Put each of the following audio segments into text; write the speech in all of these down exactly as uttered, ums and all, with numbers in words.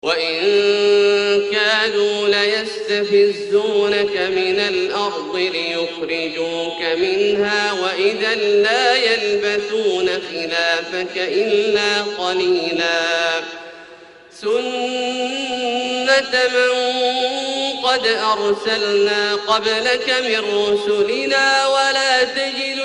وإن كادوا ليستفزونك من الأرض ليخرجوك منها وإذا لا يلبثون خلافك إلا قليلا سنة من قد أرسلنا قبلك من رسلنا ولا تجد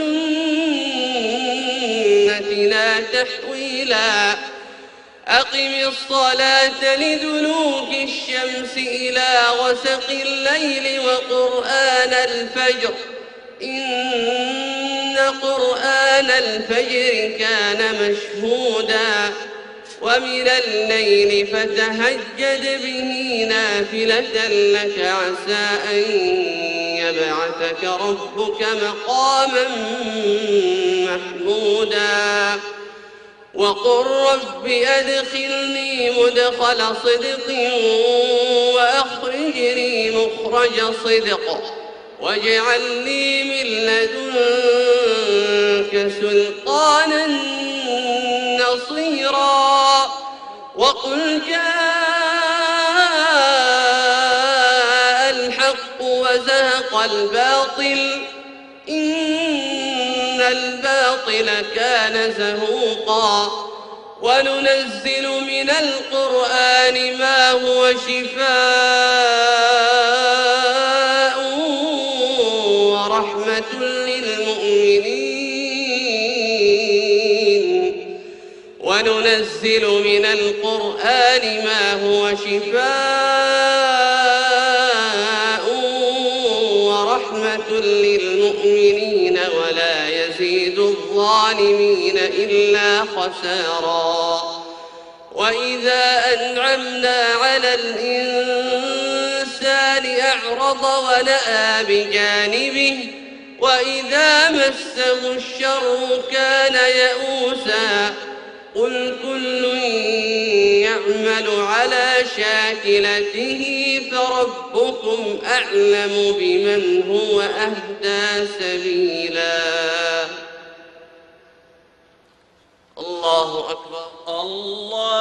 لسنتنا تحويلا أقم الصلاة لدلوك الشمس إلى غسق الليل وقرآن الفجر إن قرآن الفجر كان مشهودا ومن الليل فتهجد به نافلة لك عسى أن يبعثك ربك مقاما محمودا وقل رب أدخلني مدخل صدق وأخرجني مخرج صدق واجعل لي من لدنك سلطانا نصيرا وقل جاء الحق وزهق الباطل إن الباطل كان زهوقا وننزل من القرآن ما هو شفاء ورحمة للمؤمنين وننزل من القرآن ما هو شفاء ورحمة للمؤمنين ولا يزيد الظالمين إلا خسارا وإذا أنعمنا على الإنسان أعرض ونأى بجانبه وإذا مسه الشر كان يئوسا قل كل يعمل على شاكلته فربكم أعلم بمن هو أهدى سبيلا. الله أكبر. الله